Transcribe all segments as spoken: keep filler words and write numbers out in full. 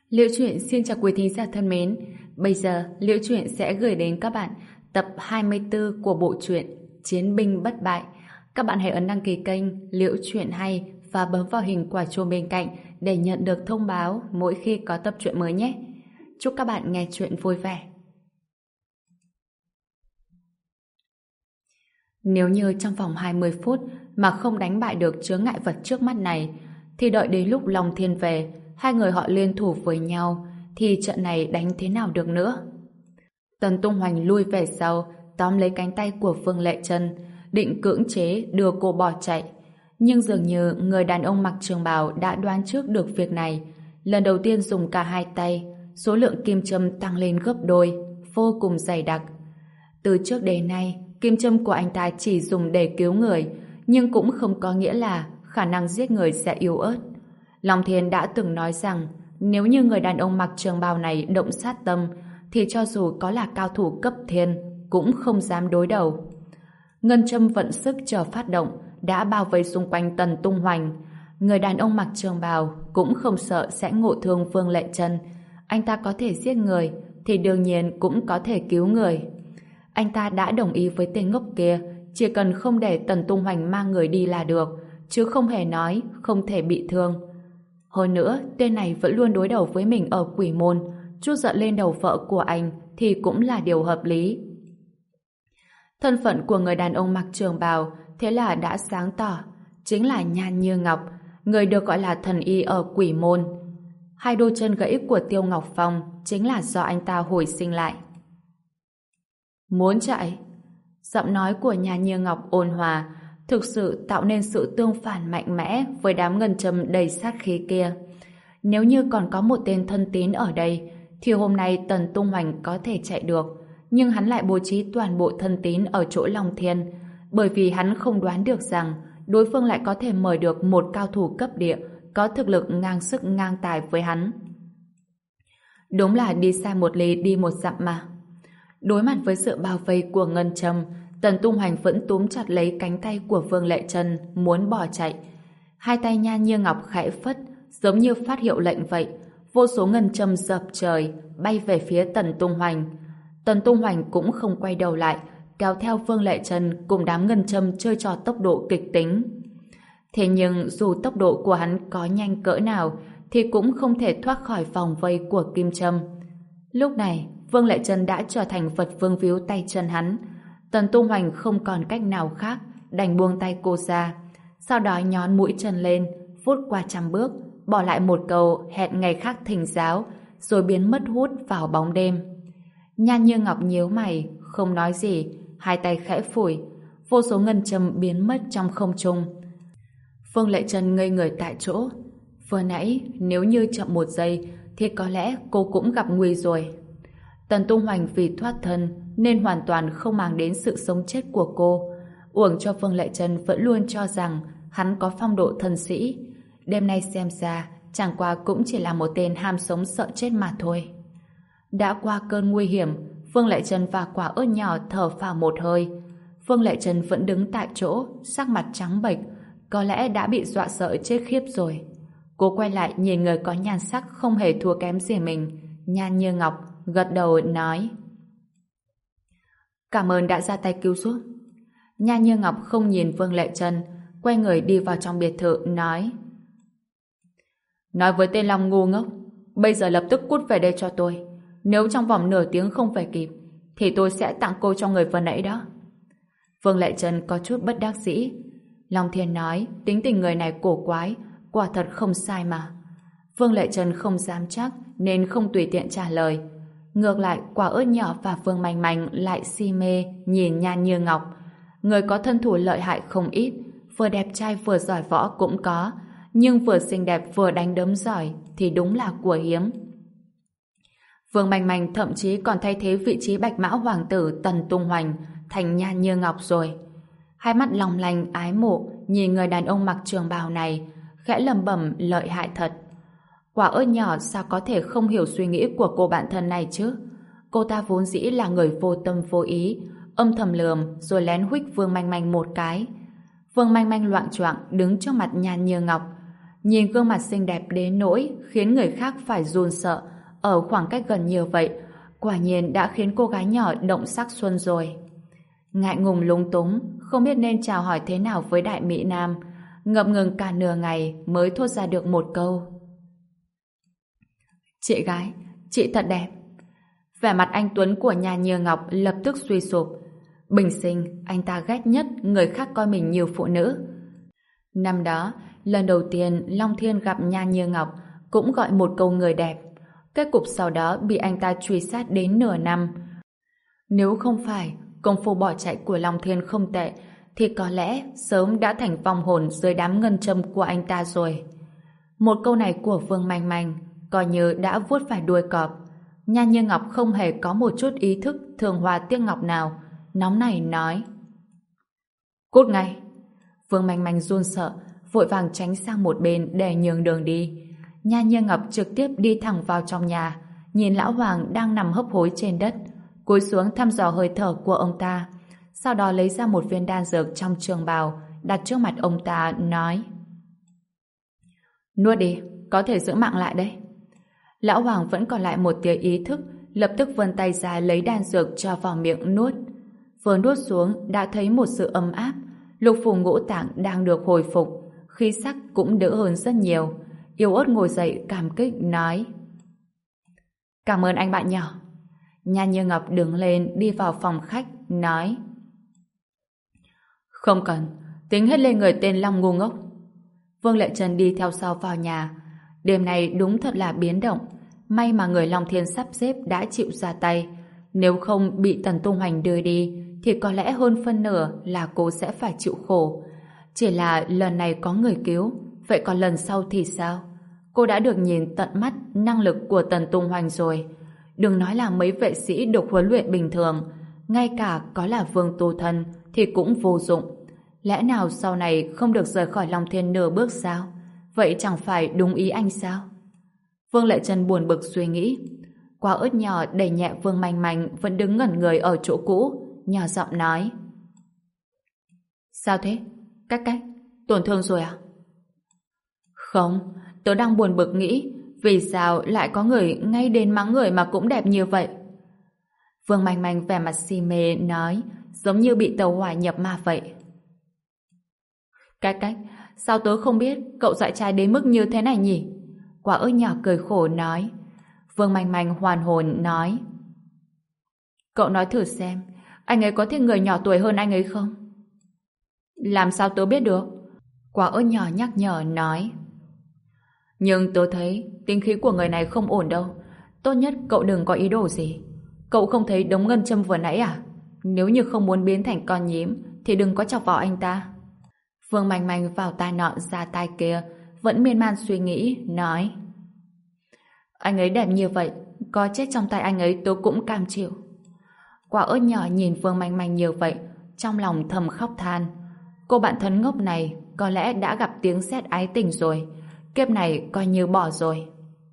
Liễu Chuyện xin chào quý thính giả thân mến. Bây giờ Liễu Chuyện sẽ gửi đến các bạn tập hai mươi tư của bộ truyện Chiến binh bất bại. Các bạn hãy ấn đăng ký kênh Liễu Chuyện Hay và bấm vào hình quả chuông bên cạnh để nhận được thông báo mỗi khi có tập truyện mới nhé. Chúc các bạn nghe truyện vui vẻ. Nếu như trong vòng hai mươi phút mà không đánh bại được chướng ngại vật trước mắt này, thì đợi đến lúc Long Thiên về, hai người họ liên thủ với nhau, thì trận này đánh thế nào được nữa? Tần Tung Hoành lui về sau, tóm lấy cánh tay của Vương Lệ Trân, định cưỡng chế đưa cô bỏ chạy. Nhưng dường như người đàn ông mặc trường bào đã đoán trước được việc này. Lần đầu tiên dùng cả hai tay, số lượng kim châm tăng lên gấp đôi, vô cùng dày đặc. Từ trước đến nay, kim châm của anh ta chỉ dùng để cứu người, nhưng cũng không có nghĩa là khả năng giết người sẽ yếu ớt. Long Thiên đã từng nói rằng nếu như người đàn ông mặc trường bào này động sát tâm, thì cho dù có là cao thủ cấp thiên cũng không dám đối đầu. Ngân châm vận sức chờ phát động, đã bao vây xung quanh Tần Tung Hoành. Người đàn ông mặc trường bào cũng không sợ sẽ ngộ thương Vương Lệ Trân. Anh ta có thể giết người thì đương nhiên cũng có thể cứu người. Anh ta đã đồng ý với tên ngốc kia, chỉ cần không để Tần Tung Hoành mang người đi là được, chứ không hề nói không thể bị thương. Hơn nữa, tên này vẫn luôn đối đầu với mình ở Quỷ Môn, chút giận lên đầu vợ của anh thì cũng là điều hợp lý. Thân phận của người đàn ông mặc trường bào thế là đã sáng tỏ, chính là Nhan Như Ngọc, người được gọi là thần y ở Quỷ Môn. Hai đôi chân gãy của Tiêu Ngọc Phong chính là do anh ta hồi sinh lại. Muốn chạy? Giọng nói của Nhan Như Ngọc ôn hòa, thực sự tạo nên sự tương phản mạnh mẽ với đám ngân châm đầy sát khí kia. Nếu như còn có một tên thân tín ở đây, thì hôm nay Tần Tung Hoành có thể chạy được, nhưng hắn lại bố trí toàn bộ thân tín ở chỗ Long Thiên, bởi vì hắn không đoán được rằng đối phương lại có thể mời được một cao thủ cấp địa có thực lực ngang sức ngang tài với hắn. Đúng là đi sai một ly đi một dặm mà. Đối mặt với sự bao vây của ngân châm, Tần Tung Hoành vẫn túm chặt lấy cánh tay của Vương Lệ Trân muốn bỏ chạy. Hai tay Nhan Như Ngọc khẽ phất, giống như phát hiệu lệnh vậy. Vô số ngân châm dập trời bay về phía Tần Tung Hoành. Tần Tung Hoành cũng không quay đầu lại, kéo theo Vương Lệ Trân cùng đám ngân châm chơi trò tốc độ kịch tính. Thế nhưng dù tốc độ của hắn có nhanh cỡ nào thì cũng không thể thoát khỏi vòng vây của kim châm. Lúc này Vương Lệ Trân đã trở thành vật vương víu tay chân hắn. Tần Tung Hoành không còn cách nào khác, đành buông tay cô ra, sau đó nhón mũi chân lên, vút qua trăm bước, bỏ lại một câu hẹn ngày khác thỉnh giáo, rồi biến mất hút vào bóng đêm. Nhan Như Ngọc nhíu mày, không nói gì, hai tay khẽ phủi, vô số ngân châm biến mất trong không trung. Vương Lệ Trân ngây người tại chỗ. Vừa nãy nếu như chậm một giây thì có lẽ cô cũng gặp nguy rồi. Tần Tung Hoành vì thoát thân nên hoàn toàn không mang đến sự sống chết của cô. Uổng cho Vương Lệ Trân vẫn luôn cho rằng hắn có phong độ thần sĩ. Đêm nay xem ra chẳng qua cũng chỉ là một tên ham sống sợ chết mà thôi. Đã qua cơn nguy hiểm, Vương Lệ Trân và Quả Ớt nhỏ thở phào một hơi. Vương Lệ Trân vẫn đứng tại chỗ, sắc mặt trắng bệch, có lẽ đã bị dọa sợ chết khiếp rồi. Cô quay lại nhìn người có nhan sắc không hề thua kém gì mình, Nhan Như Ngọc, gật đầu nói: Cảm ơn đã ra tay cứu giúp. Nhan Như Ngọc không nhìn Vương Lệ Trân, quay người đi vào trong biệt thự, nói: Nói với tên Long ngu ngốc, bây giờ lập tức cút về đây cho tôi. Nếu trong vòng nửa tiếng không về kịp, thì tôi sẽ tặng cô cho người vừa nãy đó. Vương Lệ Trân có chút bất đắc dĩ. Long Thiên nói tính tình người này cổ quái, quả thật không sai mà. Vương Lệ Trân không dám chắc nên không tùy tiện trả lời. Ngược lại, Quả Ớt nhỏ và Vương Manh Manh lại si mê nhìn Nhan Như Ngọc. Người có thân thủ lợi hại không ít, vừa đẹp trai vừa giỏi võ cũng có, nhưng vừa xinh đẹp vừa đánh đấm giỏi thì đúng là của hiếm. Vương Manh Manh thậm chí còn thay thế vị trí Bạch Mã Hoàng tử Tần Tung Hoành thành Nhan Như Ngọc rồi. Hai mắt long lanh ái mộ nhìn người đàn ông mặc trường bào này, khẽ lẩm bẩm lợi hại thật. Quả Ớt nhỏ sao có thể không hiểu suy nghĩ của cô bạn thân này chứ? Cô ta vốn dĩ là người vô tâm vô ý, âm thầm lườm rồi lén huých Vương Manh Manh một cái. Vương Manh Manh loạng choạng đứng trước mặt Nhan Như Ngọc. Nhìn gương mặt xinh đẹp đến nỗi khiến người khác phải run sợ ở khoảng cách gần như vậy, quả nhiên đã khiến cô gái nhỏ động sắc xuân rồi. Ngại ngùng lúng túng, không biết nên chào hỏi thế nào với Đại Mỹ Nam, ngập ngừng cả nửa ngày mới thốt ra được một câu. Chị gái, chị thật đẹp. Vẻ mặt anh Tuấn của nhà Như Ngọc lập tức suy sụp. Bình sinh, anh ta ghét nhất người khác coi mình như phụ nữ. Năm đó, lần đầu tiên Long Thiên gặp Nha Như Ngọc cũng gọi một câu người đẹp. Kết cục sau đó bị anh ta truy sát đến nửa năm. Nếu không phải công phu bỏ chạy của Long Thiên không tệ, thì có lẽ sớm đã thành vong hồn dưới đám ngân châm của anh ta rồi. Một câu này của Vương Manh Manh coi như đã vuốt phải đuôi cọp. Nha Như Ngọc không hề có một chút ý thức thường hòa tiếc ngọc nào, nóng nảy nói: Cút ngay! Vương Manh Manh run sợ, vội vàng tránh sang một bên để nhường đường đi. Nha Như Ngọc trực tiếp đi thẳng vào trong nhà, nhìn lão Hoàng đang nằm hấp hối trên đất, cúi xuống thăm dò hơi thở của ông ta, sau đó lấy ra một viên đan dược trong trường bào đặt trước mặt ông ta, nói: Nuốt đi, có thể giữ mạng lại đấy. Lão Hoàng vẫn còn lại một tia ý thức, lập tức vươn tay ra lấy đan dược cho vào miệng nuốt. Vừa nuốt xuống đã thấy một sự ấm áp, lục phủ ngũ tạng đang được hồi phục, khí sắc cũng đỡ hơn rất nhiều. Yếu ớt ngồi dậy cảm kích nói: Cảm ơn anh bạn nhỏ. Nha Như Ngọc đứng lên đi vào phòng khách, nói: Không cần, tính hết lên người tên Long ngu ngốc. Vương Lệ Trần đi theo sau vào nhà. Đêm này đúng thật là biến động. May mà người Long Thiên sắp xếp đã chịu ra tay. Nếu không bị Tần Tung Hoành đưa đi thì có lẽ hơn phân nửa là cô sẽ phải chịu khổ. Chỉ là lần này có người cứu, vậy còn lần sau thì sao? Cô đã được nhìn tận mắt năng lực của Tần Tung Hoành rồi. Đừng nói là mấy vệ sĩ được huấn luyện bình thường, ngay cả có là Vương Tu Thân thì cũng vô dụng. Lẽ nào sau này không được rời khỏi Long Thiên nửa bước sao? Vậy chẳng phải đúng ý anh sao? Vương Lệ Trần buồn bực suy nghĩ. Quả ớt nhỏ đẩy nhẹ Vương Manh Manh vẫn đứng ngẩn người ở chỗ cũ, nhỏ giọng nói: Sao thế? Cách cách, tổn thương rồi à? Không, tớ đang buồn bực nghĩ vì sao lại có người ngay đến mắng người mà cũng đẹp như vậy. Vương Manh Manh vẻ mặt si mê nói, giống như bị tàu hỏa nhập ma vậy. Cách cách, sao tớ không biết cậu dạy trai đến mức như thế này nhỉ? Quả ớt nhỏ cười khổ nói. Vương Manh Manh hoàn hồn nói: Cậu nói thử xem, anh ấy có thích người nhỏ tuổi hơn anh ấy không? Làm sao tớ biết được? Quả ớt nhỏ nhắc nhở nói. Nhưng tớ thấy tính khí của người này không ổn đâu. Tốt nhất cậu đừng có ý đồ gì. Cậu không thấy đống ngân châm vừa nãy à? Nếu như không muốn biến thành con nhím thì đừng có chọc vào anh ta. Vương Manh Manh vào tai nọ ra tai kia, vẫn miên man suy nghĩ, nói: Anh ấy đẹp như vậy, có chết trong tay anh ấy tôi cũng cam chịu. Quả ớt nhỏ nhìn Vương Manh Manh như vậy, trong lòng thầm khóc than. Cô bạn thân ngốc này có lẽ đã gặp tiếng sét ái tình rồi, kiếp này coi như bỏ rồi.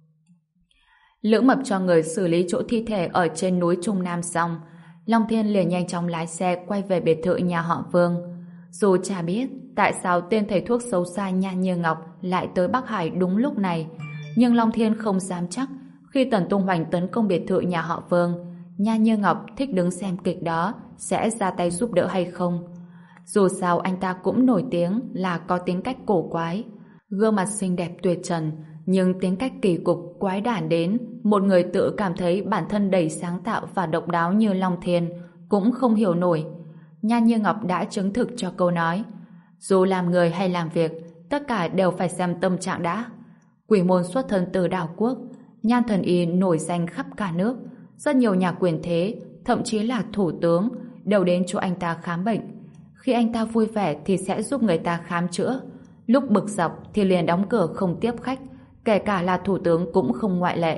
Lữ Mập cho người xử lý chỗ thi thể ở trên núi Trung Nam xong, Long Thiên liền nhanh chóng lái xe quay về biệt thự nhà họ Vương. Dù chả biết tại sao tên thầy thuốc xấu xa Nha Như Ngọc lại tới Bắc Hải đúng lúc này, nhưng Long Thiên không dám chắc khi Tần Tung Hoành tấn công biệt thự nhà họ Vương, Nha Như Ngọc thích đứng xem kịch đó sẽ ra tay giúp đỡ hay không. Dù sao anh ta cũng nổi tiếng là có tính cách cổ quái, gương mặt xinh đẹp tuyệt trần, nhưng tính cách kỳ cục quái đản đến một người tự cảm thấy bản thân đầy sáng tạo và độc đáo như Long Thiên cũng không hiểu nổi. Nha Như Ngọc đã chứng thực cho câu nói: dù làm người hay làm việc, tất cả đều phải xem tâm trạng đã. Quỷ môn xuất thân từ đảo quốc, Nhan Thần Y nổi danh khắp cả nước, rất nhiều nhà quyền thế, thậm chí là thủ tướng đều đến chỗ anh ta khám bệnh. Khi anh ta vui vẻ thì sẽ giúp người ta khám chữa, lúc bực dọc thì liền đóng cửa không tiếp khách, kể cả là thủ tướng cũng không ngoại lệ.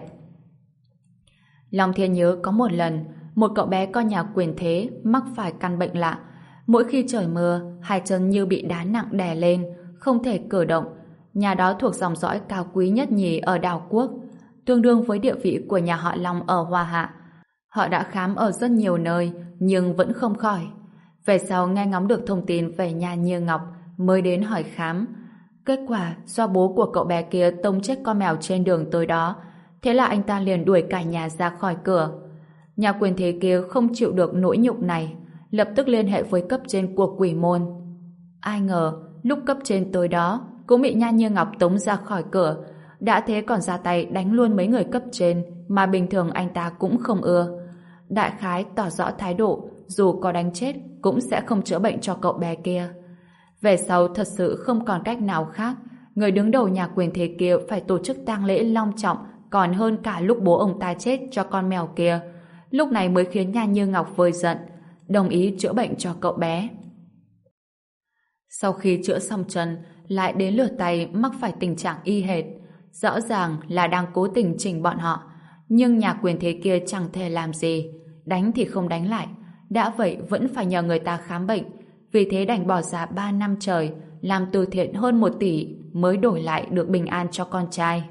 Long Thiên nhớ có một lần, một cậu bé con nhà quyền thế mắc phải căn bệnh lạ. Mỗi khi trời mưa, hai chân như bị đá nặng đè lên, không thể cử động. Nhà đó thuộc dòng dõi cao quý nhất nhì ở đảo quốc, tương đương với địa vị của nhà họ Long ở Hoa Hạ. Họ đã khám ở rất nhiều nơi, nhưng vẫn không khỏi. Về sau nghe ngóng được thông tin về Nha Như Ngọc, mới đến hỏi khám. Kết quả do bố của cậu bé kia tông chết con mèo trên đường tới đó, thế là anh ta liền đuổi cả nhà ra khỏi cửa. Nhà quyền thế kia không chịu được nỗi nhục này, lập tức liên hệ với cấp trên của Quỷ Môn. Ai ngờ, lúc cấp trên tới đó, cũng bị Nha Như Ngọc tống ra khỏi cửa, đã thế còn ra tay đánh luôn mấy người cấp trên mà bình thường anh ta cũng không ưa. Đại khái tỏ rõ thái độ, dù có đánh chết cũng sẽ không chữa bệnh cho cậu bé kia. Về sau thật sự không còn cách nào khác, người đứng đầu nhà quyền thế kia phải tổ chức tang lễ long trọng còn hơn cả lúc bố ông ta chết cho con mèo kia. Lúc này mới khiến Nha Như Ngọc vơi giận, đồng ý chữa bệnh cho cậu bé. Sau khi chữa xong chân, lại đến lượt tay mắc phải tình trạng y hệt. Rõ ràng là đang cố tình chỉnh bọn họ, nhưng nhà quyền thế kia chẳng thể làm gì, đánh thì không đánh lại, đã vậy vẫn phải nhờ người ta khám bệnh, vì thế đành bỏ ra ba năm trời, làm từ thiện hơn một tỷ mới đổi lại được bình an cho con trai.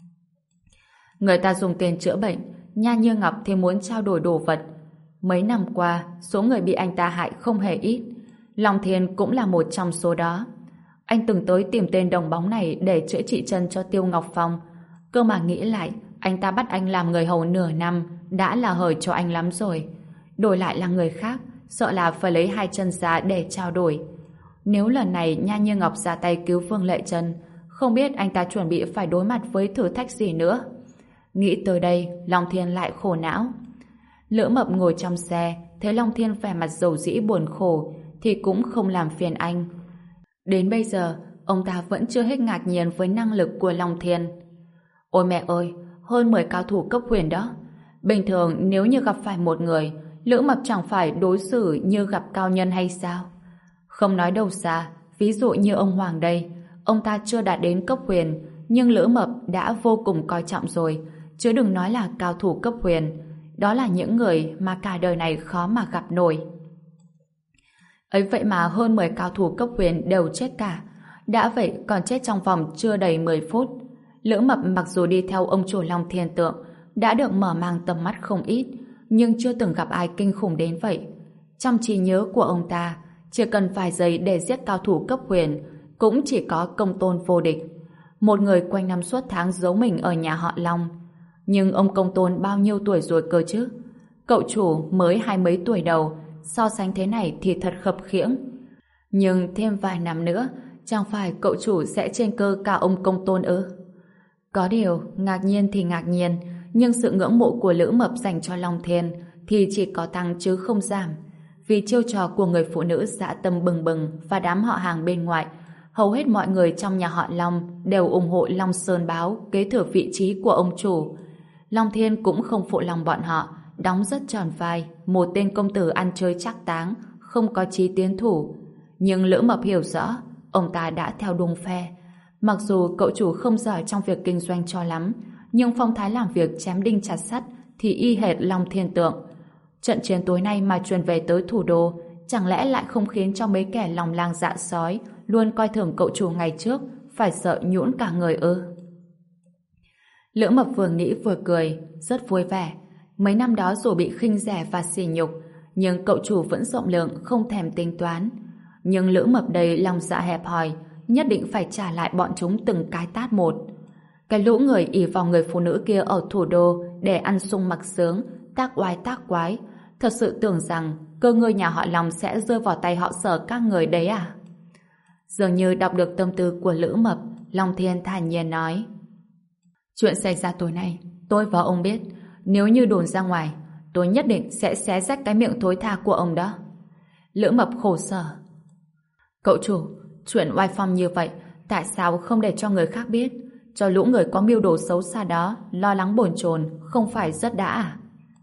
Người ta dùng tiền chữa bệnh, Nha Như Ngọc thì muốn trao đổi đồ vật. Mấy năm qua, số người bị anh ta hại không hề ít, Long Thiên cũng là một trong số đó. Anh từng tới tìm tên đồng bóng này để chữa trị chân cho Tiêu Ngọc Phong. Cơ mà nghĩ lại, anh ta bắt anh làm người hầu nửa năm đã là hời cho anh lắm rồi. Đổi lại là người khác, sợ là phải lấy hai chân ra để trao đổi. Nếu lần này Nha Như Ngọc ra tay cứu Phương Lệ Trân, không biết anh ta chuẩn bị phải đối mặt với thử thách gì nữa. Nghĩ tới đây, Long Thiên lại khổ não. Lữ Mập ngồi trong xe, thấy Long Thiên vẻ mặt dầu dĩ buồn khổ, thì cũng không làm phiền anh. Đến bây giờ, ông ta vẫn chưa hết ngạc nhiên với năng lực của Long Thiên. Ôi mẹ ơi, hơn mười cao thủ cấp huyền đó. Bình thường nếu như gặp phải một người, Lữ Mập chẳng phải đối xử như gặp cao nhân hay sao? Không nói đâu xa, ví dụ như ông Hoàng đây, ông ta chưa đạt đến cấp huyền, nhưng Lữ Mập đã vô cùng coi trọng rồi, chứ đừng nói là cao thủ cấp huyền. Đó là những người mà cả đời này khó mà gặp nổi. Ấy vậy mà hơn mười cao thủ cấp huyền đều chết cả. Đã vậy còn chết trong vòng chưa đầy mười phút. Lữ Mập mặc dù đi theo ông chủ Long Thiên Tượng, đã được mở mang tầm mắt không ít, nhưng chưa từng gặp ai kinh khủng đến vậy. Trong trí nhớ của ông ta, chỉ cần vài giây để giết cao thủ cấp huyền, cũng chỉ có Công Tôn vô địch. Một người quanh năm suốt tháng giấu mình ở nhà họ Long. Nhưng ông Công Tôn bao nhiêu tuổi rồi cơ chứ? Cậu chủ mới hai mấy tuổi đầu, so sánh thế này thì thật khập khiễng. Nhưng thêm vài năm nữa, chẳng phải cậu chủ sẽ trên cơ cả ông Công Tôn ư? Có điều, ngạc nhiên thì ngạc nhiên, nhưng sự ngưỡng mộ của Lữ Mập dành cho Long Thiên thì chỉ có tăng chứ không giảm. Vì chiêu trò của người phụ nữ dã tâm bừng bừng và đám họ hàng bên ngoài, hầu hết mọi người trong nhà họ Long đều ủng hộ Long Sơn Báo kế thừa vị trí của ông chủ. Long Thiên cũng không phụ lòng bọn họ, đóng rất tròn vai, một tên công tử ăn chơi trác táng, không có chí tiến thủ. Nhưng Lữ Mập hiểu rõ, ông ta đã theo đúng phe. Mặc dù cậu chủ không giỏi trong việc kinh doanh cho lắm, nhưng phong thái làm việc chém đinh chặt sắt thì y hệt Long Thiên Tượng. Trận chiến tối nay mà truyền về tới thủ đô, chẳng lẽ lại không khiến cho mấy kẻ lòng lang dạ sói luôn coi thường cậu chủ ngày trước phải sợ nhũn cả người ư? Lữ Mập vừa nghĩ vừa cười, rất vui vẻ. Mấy năm đó dù bị khinh rẻ và sỉ nhục, nhưng cậu chủ vẫn rộng lượng, không thèm tính toán. Nhưng Lữ Mập đây lòng dạ hẹp hòi, nhất định phải trả lại bọn chúng từng cái tát một. Cái lũ người ỷ vào người phụ nữ kia ở thủ đô để ăn sung mặc sướng, tác oai tác quái, thật sự tưởng rằng cơ ngơi nhà họ Long sẽ rơi vào tay họ Sở các người đấy à? Dường như đọc được tâm tư của Lữ Mập, Long Thiên thản nhiên nói: chuyện xảy ra tối nay, tôi và ông biết, nếu như đồn ra ngoài, tôi nhất định sẽ xé rách cái miệng thối tha của ông đó. Lữ Mập khổ sở: cậu chủ, chuyện oai phong như vậy, tại sao không để cho người khác biết, cho lũ người có mưu đồ xấu xa đó lo lắng bồn chồn, không phải rất đã à?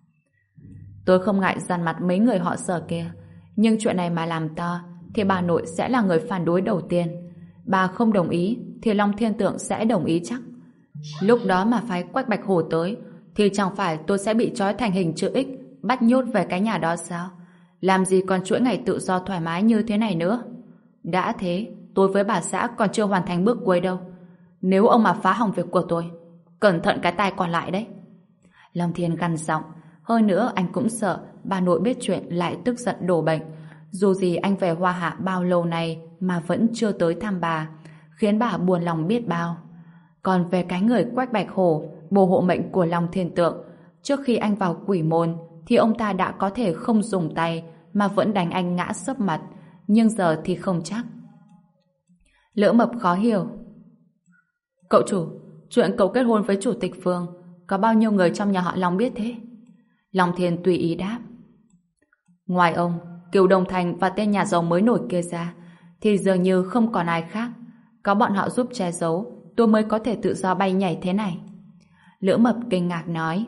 Tôi không ngại dằn mặt mấy người họ Sở kia, nhưng chuyện này mà làm to thì bà nội sẽ là người phản đối đầu tiên. Bà không đồng ý thì Long Thiên Tượng sẽ đồng ý chắc. Lúc đó mà phái Quách Bạch Hổ tới thì chẳng phải tôi sẽ bị trói thành hình chữ X, bắt nhốt về cái nhà đó sao? Làm gì còn chuỗi ngày tự do thoải mái như thế này nữa. Đã thế, tôi với bà xã còn chưa hoàn thành bước cuối đâu. Nếu ông mà phá hỏng việc của tôi, cẩn thận cái tai còn lại đấy. Long Thiên gằn giọng. Hơn nữa anh cũng sợ bà nội biết chuyện lại tức giận đổ bệnh. Dù gì anh về Hoa Hạ bao lâu nay mà vẫn chưa tới thăm bà. khiến bà buồn lòng biết bao. Còn về cái người Quách Bạch Hổ, bồ hộ mệnh của Long Thiên Tượng, trước khi anh vào quỷ môn thì ông ta đã có thể không dùng tay mà vẫn đánh anh ngã sấp mặt, nhưng giờ thì không chắc. Lữ Mập khó hiểu. Cậu chủ, chuyện cậu kết hôn với chủ tịch Phương, có bao nhiêu người trong nhà họ Long biết thế? Long Thiên tùy ý đáp. Ngoài ông, Kiều Đông Thành và tên nhà giàu mới nổi kia ra, thì dường như không còn ai khác. Có bọn họ giúp che giấu, tôi mới có thể tự do bay nhảy thế này. Lữ Mập kinh ngạc nói.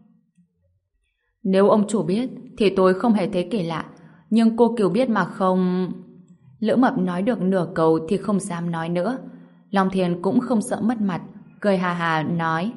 Nếu ông chủ biết, thì tôi không hề thấy kỳ lạ. Nhưng cô Kiều biết mà không... Lữ Mập nói được nửa câu thì không dám nói nữa. Long Thiên cũng không sợ mất mặt, cười hà hà nói.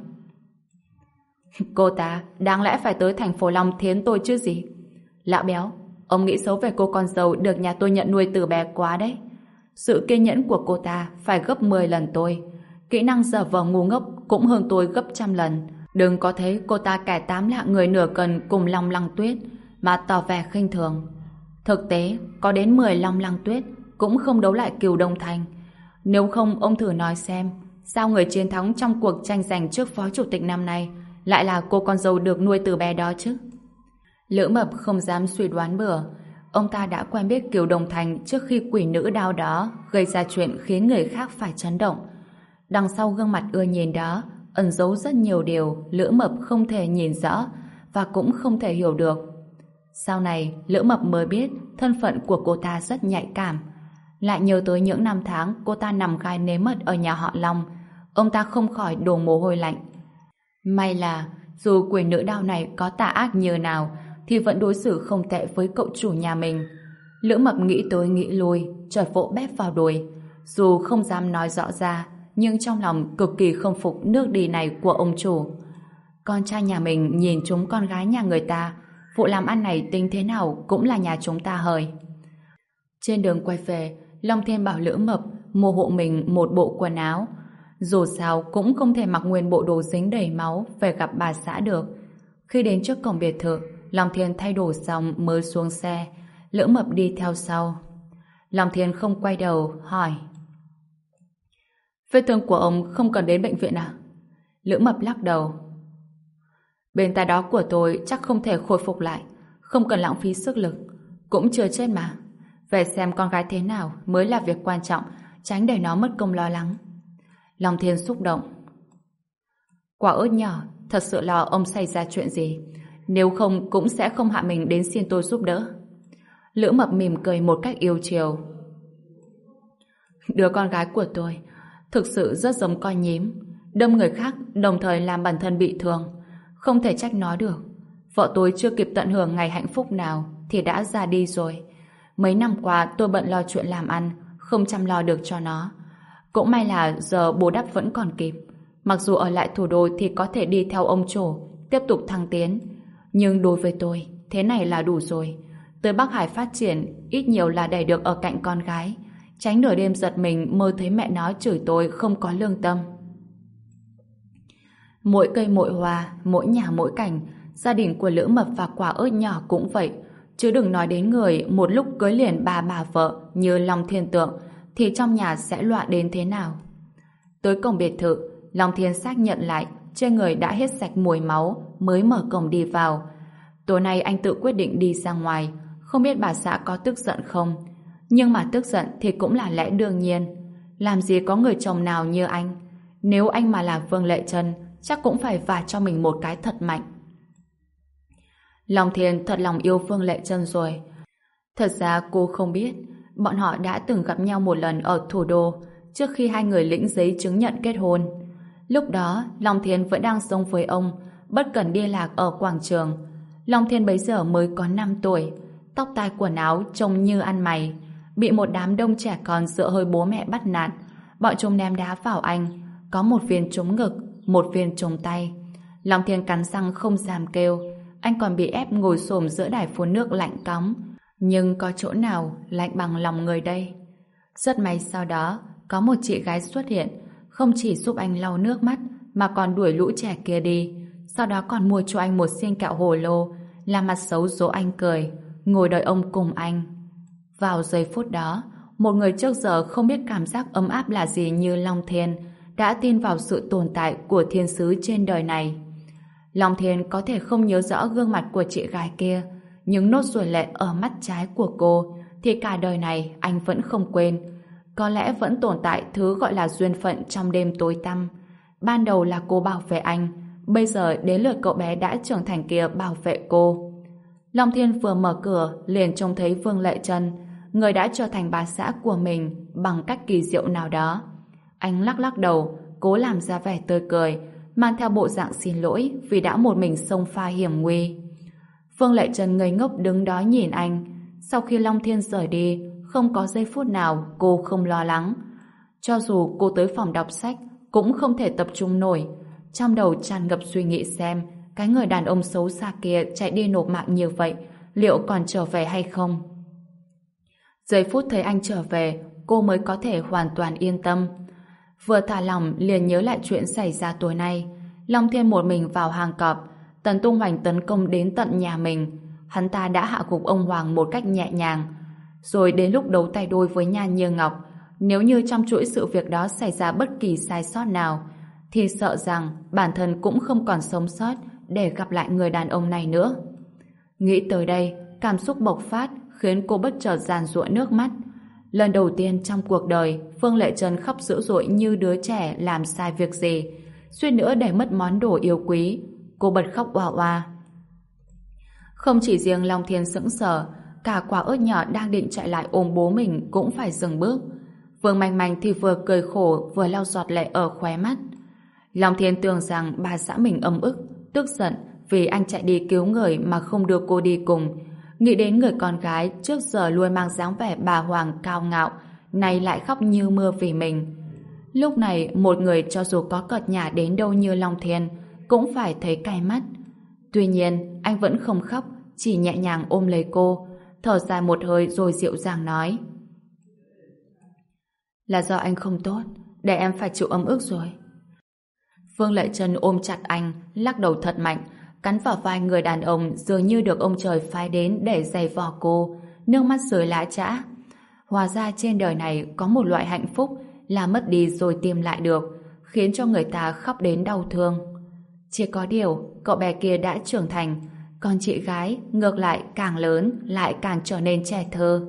Cô ta đáng lẽ phải tới thành phố Long Thiến tôi chứ gì. Lão béo, ông nghĩ xấu về cô con dâu được nhà tôi nhận nuôi từ bé quá đấy. Sự kiên nhẫn của cô ta phải gấp mười lần tôi. Kỹ năng giả vờ ngu ngốc cũng hơn tôi gấp trăm lần. Đừng có thấy cô ta kẻ tám lạng người nửa cân cùng Long Lăng Tuyết mà tỏ vẻ khinh thường. Thực tế, có đến mười Long Lăng Tuyết cũng không đấu lại Kiều Đông Thành. Nếu không, ông thử nói xem, sao người chiến thắng trong cuộc tranh giành trước phó chủ tịch năm nay lại là cô con dâu được nuôi từ bé đó chứ? Lữ Mập không dám suy đoán bừa. Ông ta đã quen biết Kiều Đông Thành trước khi quỷ nữ đao đó gây ra chuyện khiến người khác phải chấn động. Đằng sau gương mặt ưa nhìn đó ẩn giấu rất nhiều điều Lữ Mập không thể nhìn rõ và cũng không thể hiểu được. Sau này, Lữ Mập mới biết thân phận của cô ta rất nhạy cảm. Lại nhớ tới những năm tháng cô ta nằm gai nếm mật ở nhà họ Long, ông ta không khỏi đổ mồ hôi lạnh. May là dù quỷ nữ đao này có tà ác như nào thì vẫn đối xử không tệ với cậu chủ nhà mình. Lữ Mập nghĩ tới nghĩ lui, chợt vỗ bép vào đùi. Dù không dám nói rõ ra, nhưng trong lòng cực kỳ không phục nước đi này của ông chủ. Con trai nhà mình nhìn chúng con gái nhà người ta, vụ làm ăn này tính thế nào cũng là nhà chúng ta hời. Trên đường quay về, Long Thiên bảo Lữ Mập mua hộ mình một bộ quần áo. Dù sao cũng không thể mặc nguyên bộ đồ dính đầy máu về gặp bà xã được. Khi đến trước cổng biệt thự, Long Thiên thay đồ xong mới xuống xe. Lữ Mập đi theo sau. Long Thiên không quay đầu, hỏi. Vết thương của ông không cần đến bệnh viện à? Lữ Mập lắc đầu. Bên tai đó của tôi chắc không thể khôi phục lại, không cần lãng phí sức lực. Cũng chưa chết mà. Về xem con gái thế nào mới là việc quan trọng, tránh để nó mất công lo lắng. Long Thiên xúc động. Quả ớt nhỏ, thật sự lo ông xảy ra chuyện gì. Nếu không cũng sẽ không hạ mình đến xin tôi giúp đỡ. Lữ Mập mỉm cười một cách yêu chiều. Đứa con gái của tôi thực sự rất giống con nhím, đâm người khác đồng thời làm bản thân bị thương. Không thể trách nó được. Vợ tôi chưa kịp tận hưởng ngày hạnh phúc nào thì đã ra đi rồi. Mấy năm qua tôi bận lo chuyện làm ăn, không chăm lo được cho nó. Cũng may là giờ bù đắp vẫn còn kịp. Mặc dù ở lại thủ đô thì có thể đi theo ông chủ, tiếp tục thăng tiến. Nhưng đối với tôi, thế này là đủ rồi. Tới Bắc Hải phát triển, ít nhiều là để được ở cạnh con gái. Tránh nửa đêm giật mình mơ thấy mẹ nó chửi tôi không có lương tâm. Mỗi cây mỗi hoa, mỗi nhà mỗi cảnh, gia đình của Lữ Mập và Quả Ớt nhỏ cũng vậy. Chứ đừng nói đến người một lúc cưới liền ba bà vợ như Long Thiên Tượng thì trong nhà sẽ loạn đến thế nào. Tới cổng biệt thự, Long Thiên xác nhận lại trên người đã hết sạch mùi máu mới mở cổng đi vào. Tối nay anh tự quyết định đi ra ngoài, không biết bà xã có tức giận không. Nhưng mà tức giận thì cũng là lẽ đương nhiên. Làm gì có người chồng nào như anh. Nếu anh mà là Vương Lệ Trân chắc cũng phải vả cho mình một cái thật mạnh. Long Thiên thật lòng yêu Vương Lệ Trân rồi. Thật ra cô không biết bọn họ đã từng gặp nhau một lần ở thủ đô trước khi hai người lĩnh giấy chứng nhận kết hôn. Lúc đó Long Thiên vẫn đang sống với ông, bất cần đi lạc ở quảng trường. Long Thiên bấy giờ mới có năm tuổi, tóc tai quần áo trông như ăn mày, bị một đám đông trẻ con dựa hơi bố mẹ bắt nạt. Bọn chúng ném đá vào anh, có một viên trúng ngực, một viên trúng tay. Long Thiên cắn răng không dám kêu. Anh còn bị ép ngồi xổm giữa đài phun nước lạnh cóng. Nhưng có chỗ nào lạnh bằng lòng người đây? Rất may sau đó có một chị gái xuất hiện, không chỉ giúp anh lau nước mắt mà còn đuổi lũ trẻ kia đi. Sau đó còn mua cho anh một xiên kẹo hồ lô, làm mặt xấu dỗ anh cười, ngồi đợi ông cùng anh. Vào giây phút đó, một người trước giờ không biết cảm giác ấm áp là gì như Long Thiên đã tin vào sự tồn tại của thiên sứ trên đời này. Long Thiên có thể không nhớ rõ gương mặt của chị gái kia, nhưng nốt ruồi lệ ở mắt trái của cô thì cả đời này anh vẫn không quên. Có lẽ vẫn tồn tại thứ gọi là duyên phận trong đêm tối tăm. Ban đầu là cô bảo vệ anh, bây giờ đến lượt cậu bé đã trưởng thành kia bảo vệ cô. Long Thiên vừa mở cửa liền trông thấy Vương Lệ Trân, người đã trở thành bà xã của mình bằng cách kỳ diệu nào đó. Anh lắc lắc đầu, cố làm ra vẻ tươi cười, mang theo bộ dạng xin lỗi vì đã một mình xông pha hiểm nguy. Vương Lệ Trân ngây ngốc đứng đó nhìn anh. Sau khi Long Thiên rời đi, không có giây phút nào cô không lo lắng. Cho dù cô tới phòng đọc sách, cũng không thể tập trung nổi. Trong đầu tràn ngập suy nghĩ xem cái người đàn ông xấu xa kia chạy đi nộp mạng như vậy, liệu còn trở về hay không? Giây phút thấy anh trở về, cô mới có thể hoàn toàn yên tâm. Vừa thả lỏng liền nhớ lại chuyện xảy ra tối nay. Long Thiên một mình vào hang cọp, Tần Tung Hoành tấn công đến tận nhà mình. Hắn ta đã hạ gục ông Hoàng một cách nhẹ nhàng. Rồi đến lúc đấu tay đôi với Nhan Như Ngọc, nếu như trong chuỗi sự việc đó xảy ra bất kỳ sai sót nào, thì sợ rằng bản thân cũng không còn sống sót để gặp lại người đàn ông này nữa. Nghĩ tới đây, cảm xúc bộc phát khiến cô bất chợt giàn giụa nước mắt. Lần đầu tiên trong cuộc đời, Vương Lệ Trân khóc dữ dội như đứa trẻ làm sai việc gì, suýt nữa để mất món đồ yêu quý. Cô bật khóc oa oa. Không chỉ riêng Long Thiên sững sờ, cả Quả Ớt nhỏ đang định chạy lại ôm bố mình cũng phải dừng bước. Vương Manh Manh thì vừa cười khổ vừa lau giọt lệ ở khóe mắt. Long Thiên tưởng rằng bà xã mình ấm ức, tức giận vì anh chạy đi cứu người mà không đưa cô đi cùng. Nghĩ đến người con gái trước giờ luôn mang dáng vẻ bà hoàng cao ngạo, nay lại khóc như mưa vì mình. Lúc này một người cho dù có cợt nhả đến đâu như Long Thiên cũng phải thấy cay mắt. Tuy nhiên anh vẫn không khóc, chỉ nhẹ nhàng ôm lấy cô, thở dài một hơi rồi dịu dàng nói: là do anh không tốt, để em phải chịu ấm ức rồi. Vương Lệ Trân ôm chặt anh, lắc đầu thật mạnh, cắn vào vai người đàn ông dường như được ông trời phái đến để giày vò cô, nước mắt rơi lã chã. Hóa ra trên đời này có một loại hạnh phúc là mất đi rồi tìm lại được, khiến cho người ta khóc đến đau thương. Chỉ có điều, cậu bé kia đã trưởng thành, còn chị gái ngược lại càng lớn lại càng trở nên trẻ thơ.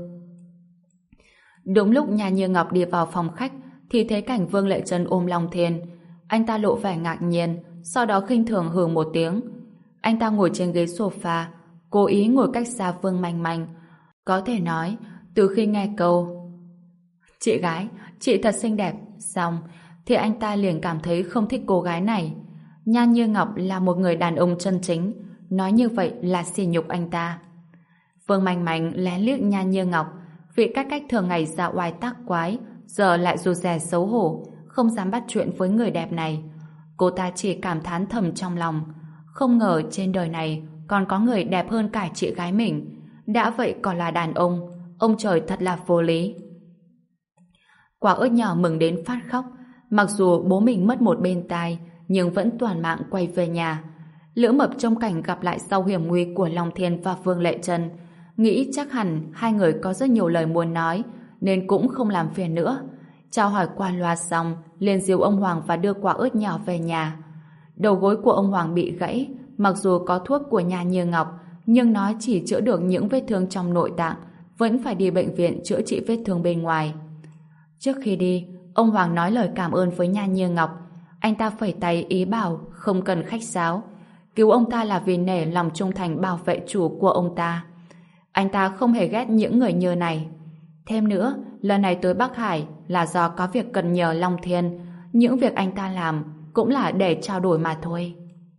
Đúng lúc Nhà Như Ngọc đi vào phòng khách thì thấy cảnh Vương Lệ Trân ôm Long Thiên. Anh ta lộ vẻ ngạc nhiên, sau đó khinh thường hừ một tiếng. Anh ta ngồi trên ghế sofa, cố ý ngồi cách xa Vương Manh Manh. Có thể nói, từ khi nghe câu "chị gái, chị thật xinh đẹp" xong, thì anh ta liền cảm thấy không thích cô gái này. Nhan Như Ngọc là một người đàn ông chân chính, nói như vậy là sỉ nhục anh ta. Vương Manh Manh lén liếc Nhan Như Ngọc, vì cách cách thường ngày ra oai tác quái, giờ lại rụt rè xấu hổ, không dám bắt chuyện với người đẹp này. Cô ta chỉ cảm thán thầm trong lòng, không ngờ trên đời này còn có người đẹp hơn cả chị gái mình. Đã vậy còn là đàn ông, ông trời thật là vô lý. Quả Ớt nhỏ mừng đến phát khóc, mặc dù bố mình mất một bên tai, nhưng vẫn toàn mạng quay về nhà. Lữ Mập trong cảnh gặp lại sau hiểm nguy của Long Thiên và Vương Lệ Trân, nghĩ chắc hẳn hai người có rất nhiều lời muốn nói, nên cũng không làm phiền nữa. Chào hỏi qua loa xong, liền dìu ông Hoàng và đưa Quả Ớt nhỏ về nhà. Đầu gối của ông Hoàng bị gãy, mặc dù có thuốc của Nhà Như Ngọc, nhưng nó chỉ chữa được những vết thương trong nội tạng, vẫn phải đi bệnh viện chữa trị vết thương bên ngoài. Trước khi đi, ông Hoàng nói lời cảm ơn với Nhà Như Ngọc. Anh ta phẩy tay ý bảo không cần khách sáo, cứu ông ta là vì nể lòng trung thành bảo vệ chủ của ông ta. Anh ta không hề ghét những người như này. Thêm nữa, lần này tới Bắc Hải là do có việc cần nhờ Long Thiên, những việc anh ta làm cũng là để trao đổi mà thôi.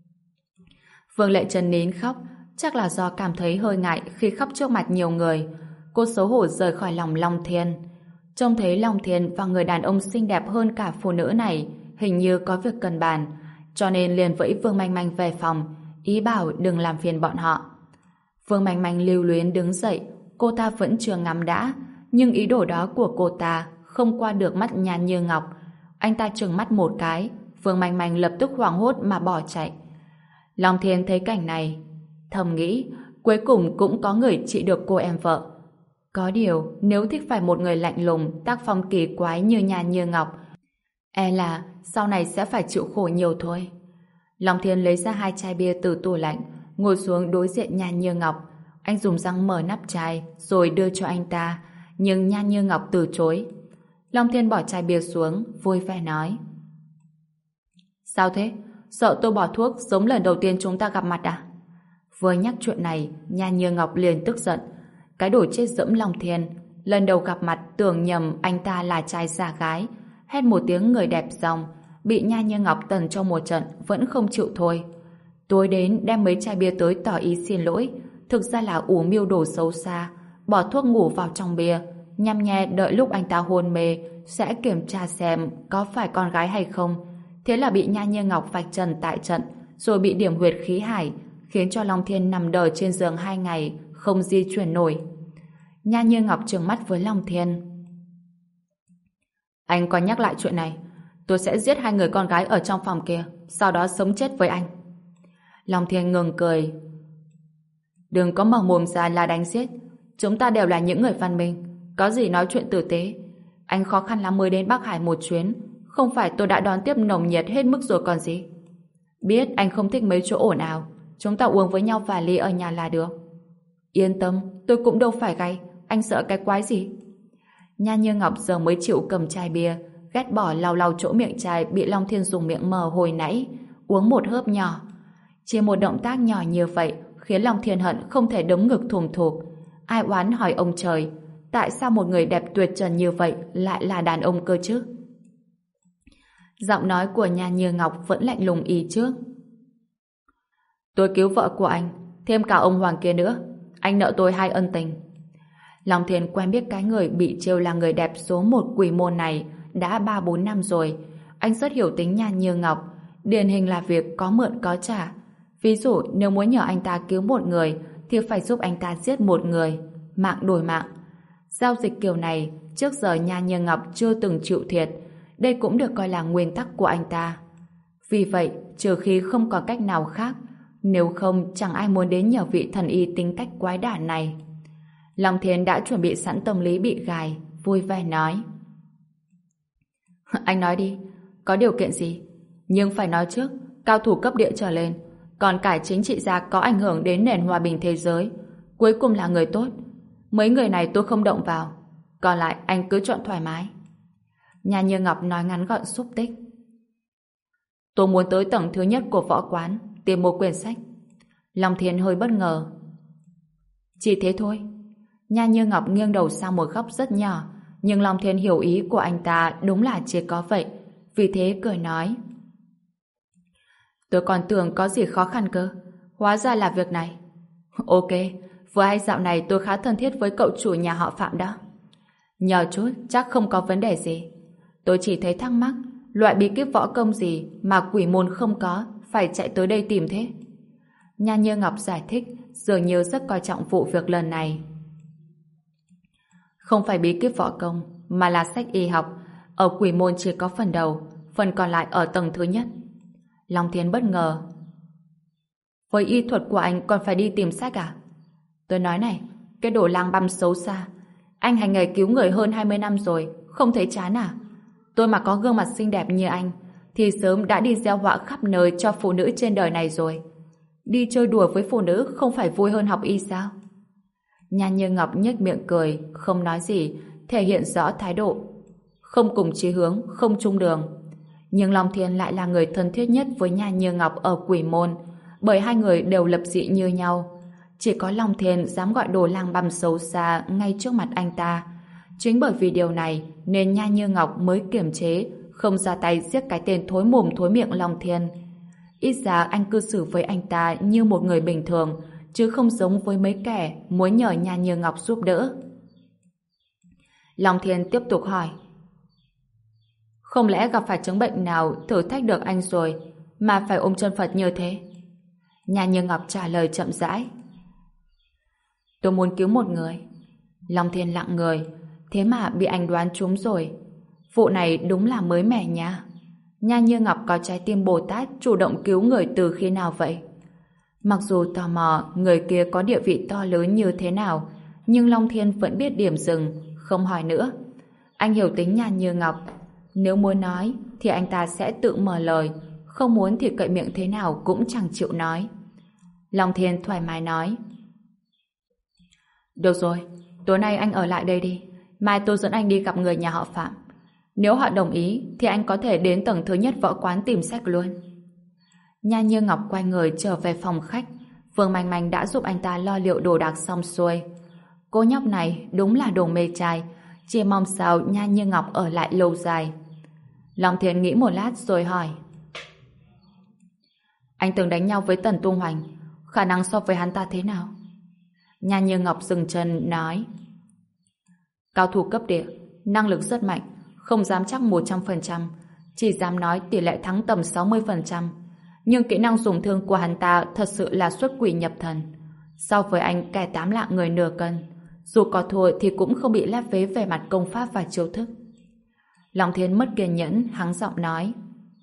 Vương Lệ Trân nín khóc, chắc là do cảm thấy hơi ngại khi khóc trước mặt nhiều người. Cô xấu hổ rời khỏi lòng Long Thiên. Trông thấy Long Thiên và người đàn ông xinh đẹp hơn cả phụ nữ này hình như có việc cần bàn, cho nên liền vẫy Vương Manh Manh về phòng, ý bảo đừng làm phiền bọn họ. Vương Manh Manh lưu luyến đứng dậy, cô ta vẫn chưa ngắm đã, nhưng ý đồ đó của cô ta không qua được mắt Nhan Như Ngọc. Anh ta trừng mắt một cái, Vương Manh Manh lập tức hoảng hốt mà bỏ chạy. Long Thiên thấy cảnh này, thầm nghĩ cuối cùng cũng có người trị được cô em vợ. Có điều, nếu thích phải một người lạnh lùng, tác phong kỳ quái như nhà như ngọc, e là sau này sẽ phải chịu khổ nhiều thôi. Long Thiên lấy ra hai chai bia từ tủ lạnh, ngồi xuống đối diện Nhan Như Ngọc. Anh dùng răng mở nắp chai, rồi đưa cho anh ta, nhưng Nhan Như Ngọc từ chối. Long Thiên bỏ chai bia xuống, vui vẻ nói. Sao thế? Sợ tôi bỏ thuốc giống lần đầu tiên chúng ta gặp mặt à? Vừa nhắc chuyện này, Nhan Như Ngọc liền tức giận. Cái đồ chết dẫm Long Thiên, lần đầu gặp mặt tưởng nhầm anh ta là trai giả gái, hét một tiếng người đẹp dòng, bị Nhan Như Ngọc tần trong một trận vẫn không chịu thôi. Tối đến đem mấy chai bia tới tỏ ý xin lỗi, thực ra là ủ mưu đồ xấu xa, bỏ thuốc ngủ vào trong bia, nhăm nhe đợi lúc anh ta hôn mê sẽ kiểm tra xem có phải con gái hay không. Thế là bị Nhan Như Ngọc vạch trần tại trận, rồi bị điểm huyệt khí hải, khiến cho Long Thiên nằm đờ trên giường hai ngày, không di chuyển nổi. Nhan Như Ngọc trừng mắt với Long Thiên. Anh có nhắc lại chuyện này, tôi sẽ giết hai người con gái ở trong phòng kia, sau đó sống chết với anh. Long Thiên ngừng cười. Đừng có mở mồm ra là đánh giết. Chúng ta đều là những người văn minh, có gì nói chuyện tử tế. Anh khó khăn lắm mới đến Bắc Hải một chuyến, không phải tôi đã đón tiếp nồng nhiệt hết mức rồi còn gì. Biết anh không thích mấy chỗ ồn ào, chúng ta uống với nhau vài ly ở nhà là được. Yên tâm, tôi cũng đâu phải gay, anh sợ cái quái gì. Nhan Như Ngọc giờ mới chịu cầm chai bia, ghét bỏ lau lau chỗ miệng chai bị Long Thiên dùng miệng mờ hồi nãy, uống một hớp nhỏ. Chỉ một động tác nhỏ như vậy khiến Long Thiên hận không thể đấm ngực thùng thụp. Ai oán hỏi ông trời, tại sao một người đẹp tuyệt trần như vậy lại là đàn ông cơ chứ? Giọng nói của Nhan Như Ngọc vẫn lạnh lùng y trước. Tôi cứu vợ của anh, thêm cả ông Hoàng kia nữa, anh nợ tôi hai ân tình. Long Thiên quen biết cái người bị trêu là người đẹp số một quỷ môn này đã ba bốn năm rồi. Anh rất hiểu tính Nhan Như Ngọc, điển hình là việc có mượn có trả. Ví dụ nếu muốn nhờ anh ta cứu một người thì phải giúp anh ta giết một người, mạng đổi mạng. Giao dịch kiểu này trước giờ Nhan Như Ngọc chưa từng chịu thiệt, đây cũng được coi là nguyên tắc của anh ta. Vì vậy, trừ khi không có cách nào khác, nếu không chẳng ai muốn đến nhờ vị thần y tính cách quái đản này. Long Thiên đã chuẩn bị sẵn tâm lý bị gài, vui vẻ nói. Anh nói đi, có điều kiện gì? Nhưng phải nói trước, cao thủ cấp địa trở lên, còn cải chính trị gia có ảnh hưởng đến nền hòa bình thế giới, cuối cùng là người tốt. Mấy người này tôi không động vào, còn lại anh cứ chọn thoải mái. Nhan Như Ngọc nói ngắn gọn xúc tích. Tôi muốn tới tầng thứ nhất của võ quán, tìm một quyển sách. Long Thiên hơi bất ngờ. Chỉ thế thôi. Nhan Như Ngọc nghiêng đầu sang một góc rất nhỏ, nhưng Long Thiên hiểu ý của anh ta đúng là chỉ có vậy, vì thế cười nói. Tôi còn tưởng có gì khó khăn cơ, hóa ra là việc này. Ok, vừa hay dạo này tôi khá thân thiết với cậu chủ nhà họ Phạm đó. Nhờ chút, chắc không có vấn đề gì. Tôi chỉ thấy thắc mắc, loại bí kíp võ công gì mà quỷ môn không có, phải chạy tới đây tìm thế? Nhan Như Ngọc giải thích, dường như rất coi trọng vụ việc lần này. Không phải bí kíp võ công, mà là sách y học. Ở quỷ môn chỉ có phần đầu, phần còn lại ở tầng thứ nhất. Long Thiên bất ngờ. Với y thuật của anh còn phải đi tìm sách à? Tôi nói này, cái đồ lang băm xấu xa. Anh hành nghề cứu người hơn hai mươi năm rồi, không thấy chán à? Tôi mà có gương mặt xinh đẹp như anh, thì sớm đã đi gieo họa khắp nơi cho phụ nữ trên đời này rồi. Đi chơi đùa với phụ nữ không phải vui hơn học y sao? Nhan Như Ngọc nhếch miệng cười, không nói gì, thể hiện rõ thái độ. Không cùng chí hướng, không chung đường. Nhưng Long Thiên lại là người thân thiết nhất với Nhan Như Ngọc ở quỷ môn, bởi hai người đều lập dị như nhau. Chỉ có Long Thiên dám gọi đồ lang băm xấu xa ngay trước mặt anh ta. Chính bởi vì điều này nên Nhan Như Ngọc mới kiềm chế, không ra tay giết cái tên thối mồm thối miệng Long Thiên. Ít ra anh cư xử với anh ta như một người bình thường, chứ không giống với mấy kẻ muốn nhờ Nhan Như Ngọc giúp đỡ. Long Thiên tiếp tục hỏi. Không lẽ gặp phải chứng bệnh nào thử thách được anh rồi mà phải ôm chân Phật như thế? Nhan Như Ngọc trả lời chậm rãi. Tôi muốn cứu một người. Long Thiên lặng người, thế mà bị anh đoán trúng rồi. Vụ này đúng là mới mẻ nha. Nhan Như Ngọc có trái tim Bồ Tát chủ động cứu người từ khi nào vậy? Mặc dù tò mò người kia có địa vị to lớn như thế nào, nhưng Long Thiên vẫn biết điểm dừng, không hỏi nữa. Anh hiểu tính Nhan Như Ngọc. Nếu muốn nói, thì anh ta sẽ tự mở lời, không muốn thì cậy miệng thế nào cũng chẳng chịu nói. Long Thiên thoải mái nói. Được rồi, tối nay anh ở lại đây đi. Mai tôi dẫn anh đi gặp người nhà họ Phạm. Nếu họ đồng ý, thì anh có thể đến tầng thứ nhất võ quán tìm sách luôn. Nhan Như Ngọc quay người trở về phòng khách. Vương Manh Manh đã giúp anh ta lo liệu đồ đạc xong xuôi. Cô nhóc này đúng là đồ mê trai, chỉ mong sao Nhan Như Ngọc ở lại lâu dài. Long Thiên nghĩ một lát rồi hỏi. Anh từng đánh nhau với Tần Tung Hoành, khả năng so với hắn ta thế nào? Nhan Như Ngọc dừng chân nói. Cao thủ cấp địa, năng lực rất mạnh, không dám chắc một trăm phần trăm, chỉ dám nói tỷ lệ thắng tầm sáu mươi phần trăm. Nhưng kỹ năng dùng thương của hắn ta thật sự là xuất quỷ nhập thần. So với anh kẻ tám lạng người nửa cân, dù có thua thì cũng không bị lép vế về mặt công pháp và chiêu thức. Long Thiên mất kiên nhẫn, hắng giọng nói.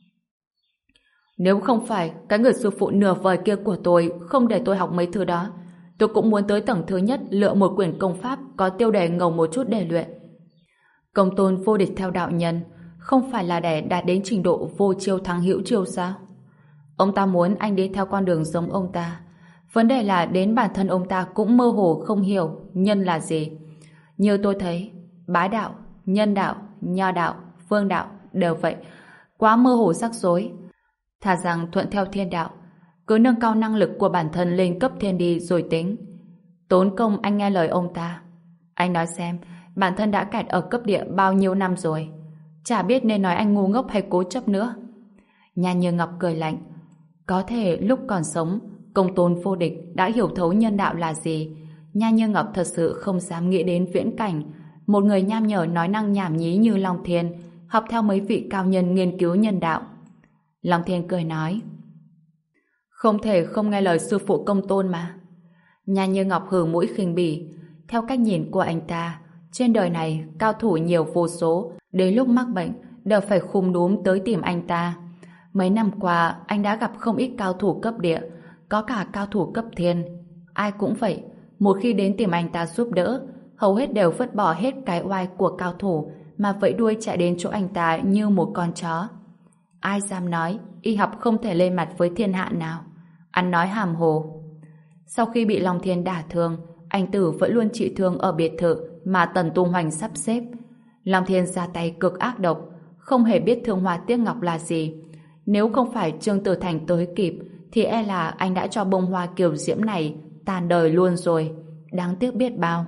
Nếu không phải cái người sư phụ nửa vời kia của tôi không để tôi học mấy thứ đó, tôi cũng muốn tới tầng thứ nhất lựa một quyển công pháp có tiêu đề ngầu một chút để luyện. Công tôn vô địch theo đạo nhân, không phải là để đạt đến trình độ vô chiêu thắng hữu chiêu sao? Ông ta muốn anh đi theo con đường giống ông ta. Vấn đề là đến bản thân ông ta cũng mơ hồ không hiểu nhân là gì. Như tôi thấy, bá đạo, nhân đạo, nho đạo, vương đạo đều vậy. Quá mơ hồ rắc rối. Thà rằng thuận theo thiên đạo, cứ nâng cao năng lực của bản thân lên cấp thiên đi rồi tính. Tốn công anh nghe lời ông ta. Anh nói xem, bản thân đã kẹt ở cấp địa bao nhiêu năm rồi. Chả biết nên nói anh ngu ngốc hay cố chấp nữa. Nhan Như Ngọc cười lạnh. Có thể lúc còn sống, công tôn vô địch đã hiểu thấu nhân đạo là gì. Nhan Như Ngọc thật sự không dám nghĩ đến viễn cảnh một người nham nhở nói năng nhảm nhí như Long Thiên học theo mấy vị cao nhân nghiên cứu nhân đạo. Long Thiên cười nói. Không thể không nghe lời sư phụ công tôn mà. Nhan Như Ngọc hừ mũi khinh bỉ. Theo cách nhìn của anh ta, trên đời này cao thủ nhiều vô số, đến lúc mắc bệnh đều phải khum núm tới tìm anh ta. Mấy năm qua anh đã gặp không ít cao thủ cấp địa, có cả cao thủ cấp thiên. Ai cũng vậy, một khi đến tìm anh ta giúp đỡ, hầu hết đều vứt bỏ hết cái oai của cao thủ mà vẫy đuôi chạy đến chỗ anh ta như một con chó. Ai dám nói y học không thể lên mặt với thiên hạ nào? Ăn nói hàm hồ. Sau khi bị Long Thiên đả thương, anh Tử vẫn luôn trị thương ở biệt thự mà Tần Tung Hoành sắp xếp. Long Thiên ra tay cực ác độc, không hề biết thương hoa tiếc ngọc là gì. Nếu không phải Trương Tử Thành tới kịp, thì e là anh đã cho bông hoa kiều diễm này tàn đời luôn rồi. Đáng tiếc biết bao.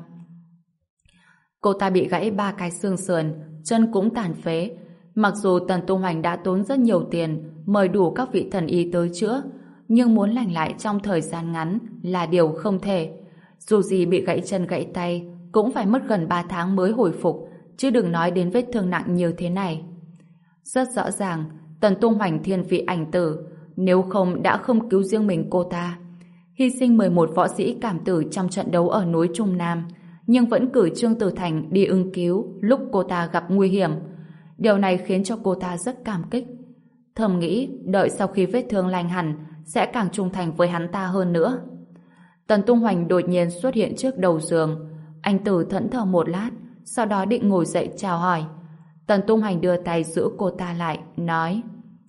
Cô ta bị gãy ba cái xương sườn, chân cũng tàn phế. Mặc dù Tần Tung Hoành đã tốn rất nhiều tiền mời đủ các vị thần y tới chữa, nhưng muốn lành lại trong thời gian ngắn là điều không thể. Dù gì bị gãy chân gãy tay cũng phải mất gần ba tháng mới hồi phục, chứ đừng nói đến vết thương nặng như thế này. Rất rõ ràng Tần Tung Hoành thiên vị ảnh tử, nếu không đã không cứu riêng mình cô ta. Hy sinh mười một võ sĩ cảm tử trong trận đấu ở núi Trung Nam, nhưng vẫn cử Trương Tử Thành đi ứng cứu lúc cô ta gặp nguy hiểm. Điều này khiến cho cô ta rất cảm kích. Thầm nghĩ đợi sau khi vết thương lành hẳn sẽ càng trung thành với hắn ta hơn nữa. Tần Tung Hoành đột nhiên xuất hiện trước đầu giường. Anh Tử thẫn thờ một lát, sau đó định ngồi dậy chào hỏi. Tần Tung Hoành đưa tay giữ cô ta lại, nói: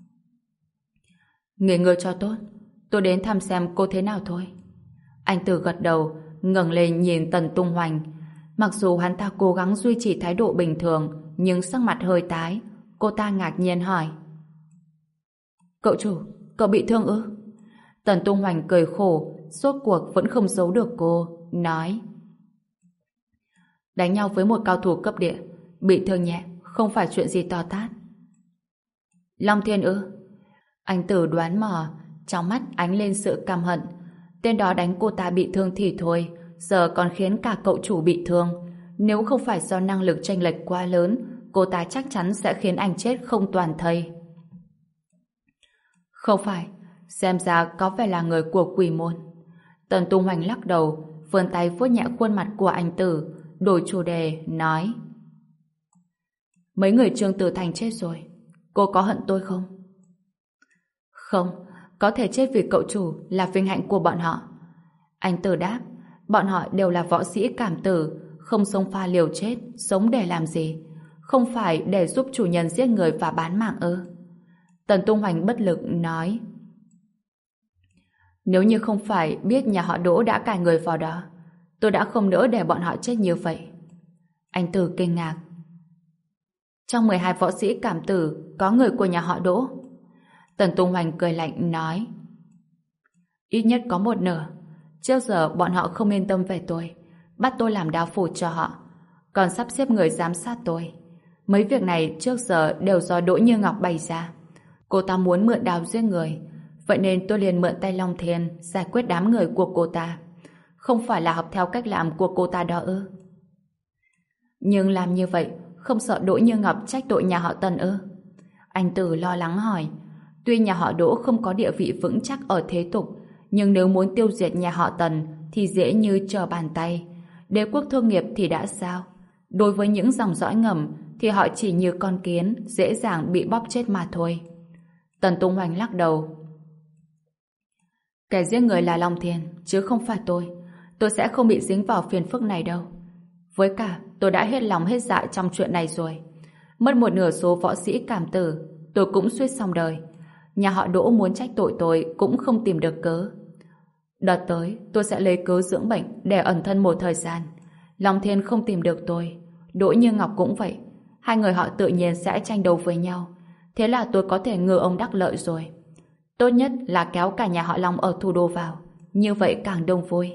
nghỉ ngơi cho tốt, tôi đến thăm xem cô thế nào thôi. Anh Tử gật đầu, ngẩng lên nhìn Tần Tung Hoành. Mặc dù hắn ta cố gắng duy trì thái độ bình thường, nhưng sắc mặt hơi tái. Cô ta ngạc nhiên hỏi: cậu chủ, cậu bị thương ư? Tần Tung Hoành cười khổ, rốt cuộc vẫn không giấu được cô, nói: đánh nhau với một cao thủ cấp địa, bị thương nhẹ, không phải chuyện gì to tát. Long Thiên ư? Anh Tử đoán mò, trong mắt ánh lên sự căm hận. Tên đó đánh cô ta bị thương thì thôi, giờ còn khiến cả cậu chủ bị thương. Nếu không phải do năng lực chênh lệch quá lớn, cô ta chắc chắn sẽ khiến anh chết không toàn thây. Không phải, xem ra có vẻ là người của quỷ môn. Tần Tung Hoành lắc đầu, vươn tay vuốt nhẹ khuôn mặt của anh Tử, đổi chủ đề, nói: mấy người Trương Tử Thành chết rồi, cô có hận tôi không? Không, có thể chết vì cậu chủ là vinh hạnh của bọn họ. Anh Tử đáp: Bọn họ đều là võ sĩ cảm tử, không xông pha liều chết, sống để làm gì? Không phải để giúp chủ nhân giết người và bán mạng ư? Tần Tung Hoành bất lực nói. Nếu như không phải biết nhà họ Đỗ đã cài người vào đó, tôi đã không nỡ để bọn họ chết như vậy. Anh Tử kinh ngạc. Trong mười hai võ sĩ cảm tử có người của nhà họ Đỗ. Tần Tung Hoành cười lạnh nói. Ít nhất có một nửa. Trước giờ bọn họ không yên tâm về tôi, bắt tôi làm đao phủ cho họ, còn sắp xếp người giám sát tôi. Mấy việc này trước giờ đều do Đỗ Như Ngọc bày ra. Cô ta muốn mượn đao giết người, vậy nên tôi liền mượn tay Long Thiên giải quyết đám người của cô ta. Không phải là học theo cách làm của cô ta đó ư? Nhưng làm như vậy không sợ Đỗ Như Ngọc trách tội nhà họ Tần ư? Anh Tử lo lắng hỏi. Tuy nhà họ Đỗ không có địa vị vững chắc ở thế tục, nhưng nếu muốn tiêu diệt nhà họ Tần thì dễ như trở bàn tay. Đế quốc thương nghiệp thì đã sao? Đối với những dòng dõi ngầm thì họ chỉ như con kiến, dễ dàng bị bóp chết mà thôi. Tần Tung Hoành lắc đầu. Kẻ giết người là Long Thiên, chứ không phải tôi. Tôi sẽ không bị dính vào phiền phức này đâu. Với cả, tôi đã hết lòng hết dạ trong chuyện này rồi. Mất một nửa số võ sĩ cảm tử, tôi cũng suýt xong đời. Nhà họ Đỗ muốn trách tội tôi cũng không tìm được cớ. Đợt tới, tôi sẽ lấy cớ dưỡng bệnh để ẩn thân một thời gian. Long Thiên không tìm được tôi, Đỗ Như Ngọc cũng vậy. Hai người họ tự nhiên sẽ tranh đấu với nhau. Thế là tôi có thể ngư ông đắc lợi rồi. Tốt nhất là kéo cả nhà họ Long ở thủ đô vào. Như vậy càng đông vui.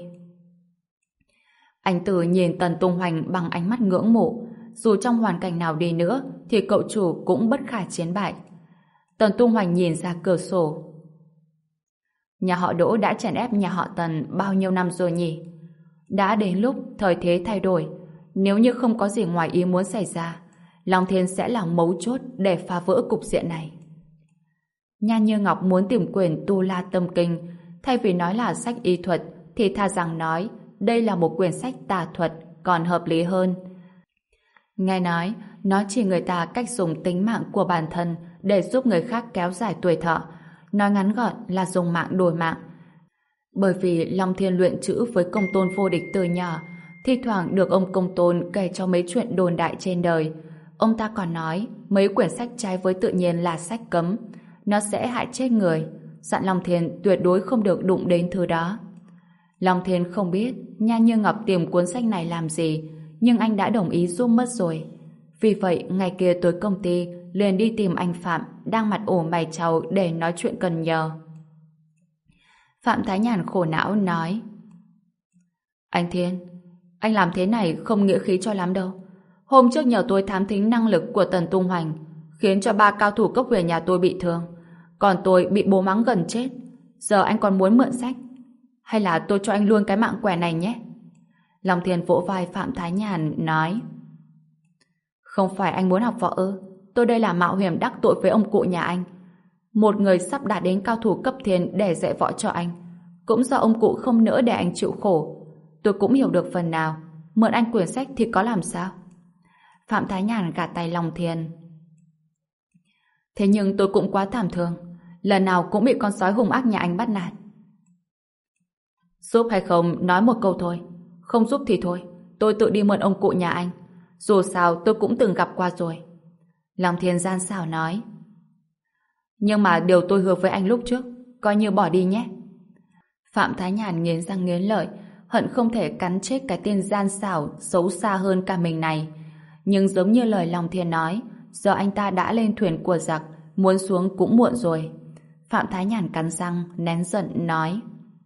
Anh Tử nhìn Tần Tung Hoành bằng ánh mắt ngưỡng mộ. Dù trong hoàn cảnh nào đi nữa thì cậu chủ cũng bất khả chiến bại. Tần Tung Hoành nhìn ra cửa sổ. Nhà họ Đỗ đã chèn ép nhà họ Tần bao nhiêu năm rồi nhỉ? Đã đến lúc thời thế thay đổi. Nếu như không có gì ngoài ý muốn xảy ra, Long Thiên sẽ là mấu chốt để phá vỡ cục diện này. Nhan Như Ngọc muốn tìm quyền Tu La Tâm Kinh, thay vì nói là sách y thuật thì tha rằng nói đây là một quyển sách tà thuật còn hợp lý hơn. Nghe nói, nó chỉ người ta cách dùng tính mạng của bản thân để giúp người khác kéo dài tuổi thọ. Nói ngắn gọn là dùng mạng đổi mạng. Bởi vì Long Thiên luyện chữ với Công Tôn vô địch từ nhỏ, thi thoảng được ông Công Tôn kể cho mấy chuyện đồn đại trên đời. Ông ta còn nói mấy quyển sách trái với tự nhiên là sách cấm. Nó sẽ hại chết người. Dặn Long Thiên tuyệt đối không được đụng đến thứ đó. Long Thiên không biết Nhan Như Ngọc tìm cuốn sách này làm gì, nhưng anh đã đồng ý giúp mất rồi. Vì vậy, ngày kia tới công ty liền đi tìm anh Phạm đang mặt ủ mày trao để nói chuyện cần nhờ. Phạm Thái Nhàn khổ não nói: Anh Thiên, anh làm thế này không nghĩa khí cho lắm đâu. Hôm trước nhờ tôi thám thính năng lực của Tần Tung Hoành, khiến cho ba cao thủ cấp huyền nhà tôi bị thương, còn tôi bị bố mắng gần chết. Giờ anh còn muốn mượn sách? Hay là tôi cho anh luôn cái mạng quẻ này nhé? Long Thiên vỗ vai Phạm Thái Nhàn nói: Không phải anh muốn học võ ư? Tôi đây là mạo hiểm đắc tội với ông cụ nhà anh. Một người sắp đạt đến cao thủ cấp thiên để dạy võ cho anh. Cũng do ông cụ không nỡ để anh chịu khổ. Tôi cũng hiểu được phần nào. Mượn anh quyển sách thì có làm sao? Phạm Thái Nhàn gạt tay Long Thiên. Thế nhưng tôi cũng quá thảm thương. Lần nào cũng bị con sói hung ác nhà anh bắt nạt. Giúp hay không nói một câu thôi. Không giúp thì thôi. Tôi tự đi mượn ông cụ nhà anh. Dù sao tôi cũng từng gặp qua rồi. Long Thiên gian xảo nói. Nhưng mà điều tôi hứa với anh lúc trước coi như bỏ đi nhé. Phạm Thái Nhàn nghiến răng nghiến lợi, hận không thể cắn chết cái tên gian xảo xấu xa hơn cả mình này. Nhưng giống như lời Long Thiên nói, giờ anh ta đã lên thuyền của giặc, muốn xuống cũng muộn rồi. Phạm Thái Nhàn cắn răng nén giận nói: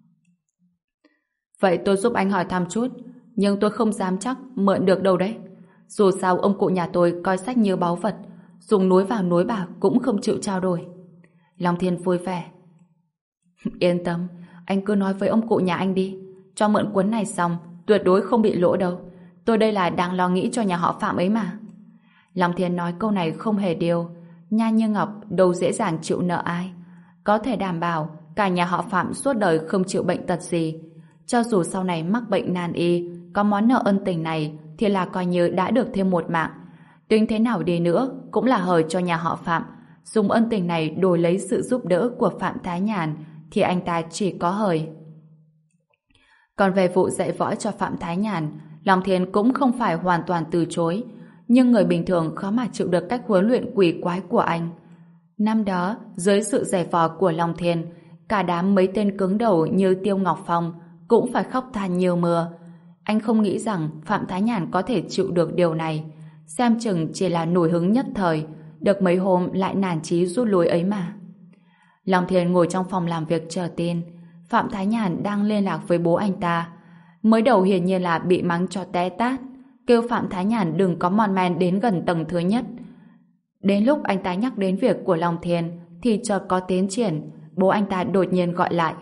Vậy tôi giúp anh hỏi thăm chút, nhưng tôi không dám chắc mượn được đâu đấy. Dù sao ông cụ nhà tôi coi sách như báu vật, dùng núi vào núi bạc cũng không chịu trao đổi. Long Thiên vui vẻ: Yên tâm, anh cứ nói với ông cụ nhà anh đi. Cho mượn cuốn này xong, tuyệt đối không bị lỗ đâu. Tôi đây là đang lo nghĩ cho nhà họ Phạm ấy mà. Long Thiên nói câu này không hề điều. Nhan Như Ngọc đâu dễ dàng chịu nợ ai. Có thể đảm bảo cả nhà họ Phạm suốt đời không chịu bệnh tật gì. Cho dù sau này mắc bệnh nan y, có món nợ ân tình này thì là coi như đã được thêm một mạng. Tính thế nào đi nữa cũng là hời cho nhà họ Phạm. Dùng ân tình này đổi lấy sự giúp đỡ của Phạm Thái Nhàn thì anh ta chỉ có hời. Còn về vụ dạy võ cho Phạm Thái Nhàn, Long Thiên cũng không phải hoàn toàn từ chối, nhưng người bình thường khó mà chịu được cách huấn luyện quỷ quái của anh. Năm đó, dưới sự giày vò của Long Thiên, cả đám mấy tên cứng đầu như Tiêu Ngọc Phong cũng phải khóc than nhiều mưa. Anh không nghĩ rằng Phạm Thái Nhàn có thể chịu được điều này. Xem chừng chỉ là nổi hứng nhất thời, được mấy hôm lại nản chí rút lui ấy mà. Long Thiên ngồi trong phòng làm việc chờ tin. Phạm Thái Nhàn đang liên lạc với bố anh ta. Mới đầu hiển nhiên là bị mắng cho té tát, kêu Phạm Thái Nhàn đừng có mòn men đến gần tầng thứ nhất. Đến lúc anh ta nhắc đến việc của Long Thiên thì chợt có tiến triển, bố anh ta đột nhiên gọi lại.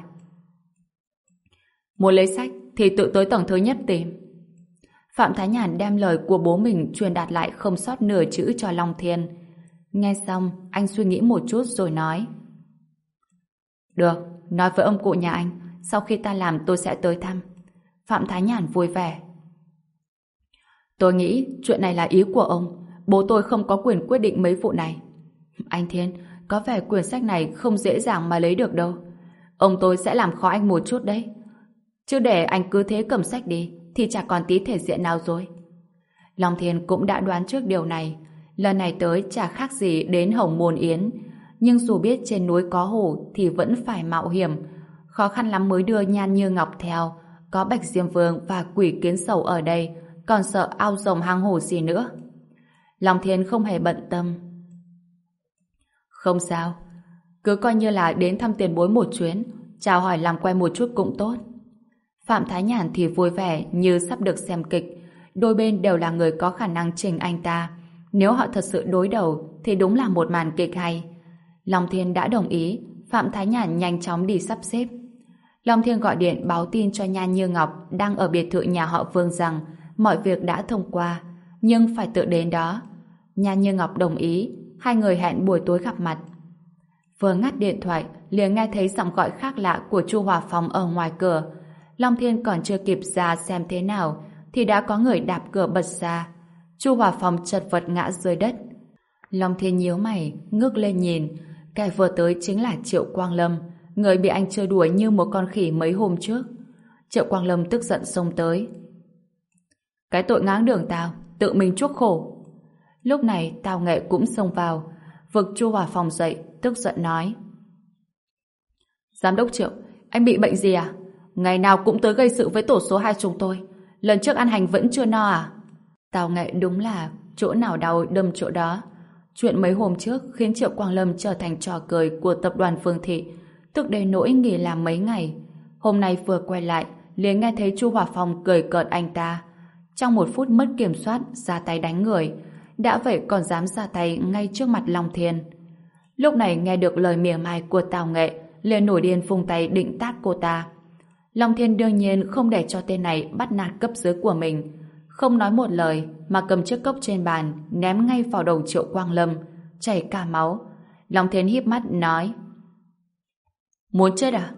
Muốn lấy sách thì tự tới tầng thứ nhất tìm. Phạm Thái Nhàn đem lời của bố mình truyền đạt lại không sót nửa chữ cho Long Thiên. Nghe xong, anh suy nghĩ một chút rồi nói. Được, nói với ông cụ nhà anh, sau khi ta làm tôi sẽ tới thăm. Phạm Thái Nhàn vui vẻ. Tôi nghĩ chuyện này là ý của ông, bố tôi không có quyền quyết định mấy vụ này. Anh Thiên, có vẻ quyển sách này không dễ dàng mà lấy được đâu. Ông tôi sẽ làm khó anh một chút đấy. Chứ để anh cứ thế cầm sách đi thì chả còn tí thể diện nào rồi. Long Thiên cũng đã đoán trước điều này. Lần này tới chả khác gì đến Hồng Môn Yến. Nhưng dù biết trên núi có hổ thì vẫn phải mạo hiểm. Khó khăn lắm mới đưa Nhan Như Ngọc theo. Có Bạch Diêm Vương và Quỷ Kiến Sầu ở đây, còn sợ ao rồng hang hổ gì nữa. Long Thiên không hề bận tâm. Không sao, cứ coi như là đến thăm tiền bối một chuyến, chào hỏi làm quen một chút cũng tốt. Phạm Thái Nhàn thì vui vẻ như sắp được xem kịch. Đôi bên đều là người có khả năng chỉnh anh ta. Nếu họ thật sự đối đầu thì đúng là một màn kịch hay. Long Thiên đã đồng ý. Phạm Thái Nhàn nhanh chóng đi sắp xếp. Long Thiên gọi điện báo tin cho Nhan Như Ngọc đang ở biệt thự nhà họ Vương rằng mọi việc đã thông qua, nhưng phải tự đến đó. Nhan Như Ngọc đồng ý. Hai người hẹn buổi tối gặp mặt. Vừa ngắt điện thoại liền nghe thấy giọng gọi khác lạ của Chu Hòa Phong ở ngoài cửa. Long Thiên còn chưa kịp ra xem thế nào thì đã có người đạp cửa bật ra. Chu Hòa Phong chật vật ngã dưới đất. Long Thiên nhíu mày ngước lên nhìn, kẻ vừa tới chính là Triệu Quang Lâm, người bị anh chơi đuổi như một con khỉ mấy hôm trước. Triệu Quang Lâm tức giận xông tới. Cái tội ngáng đường tao, tự mình chuốc khổ. Lúc này Tào Nghệ cũng xông vào, vực Chu Hòa Phong dậy, tức giận nói. Giám đốc Triệu, anh bị bệnh gì à? Ngày nào cũng tới gây sự với tổ số hai chúng tôi. Lần trước ăn hành vẫn chưa no à? Tào Nghệ đúng là chỗ nào đau đâm chỗ đó. Chuyện mấy hôm trước khiến Triệu Quang Lâm trở thành trò cười của tập đoàn Phương Thị, tức đến nỗi nghỉ làm mấy ngày. Hôm nay vừa quay lại, liền nghe thấy Chu Hòa Phong cười cợt anh ta. Trong một phút mất kiểm soát, ra tay đánh người. Đã vậy còn dám ra tay ngay trước mặt Long Thiên. Lúc này nghe được lời mỉa mai của Tào Nghệ, liền nổi điên vung tay định tát cô ta. Long Thiên đương nhiên không để cho tên này bắt nạt cấp dưới của mình. Không nói một lời mà cầm chiếc cốc trên bàn ném ngay vào đầu Triệu Quang Lâm, chảy cả máu. Long Thiên híp mắt nói: Muốn chết à?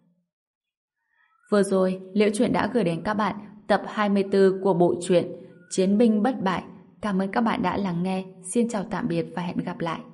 Vừa rồi Liễu Chuyện đã gửi đến các bạn tập hai mươi tư của bộ truyện Chiến binh bất bại. Cảm ơn các bạn đã lắng nghe. Xin chào tạm biệt và hẹn gặp lại.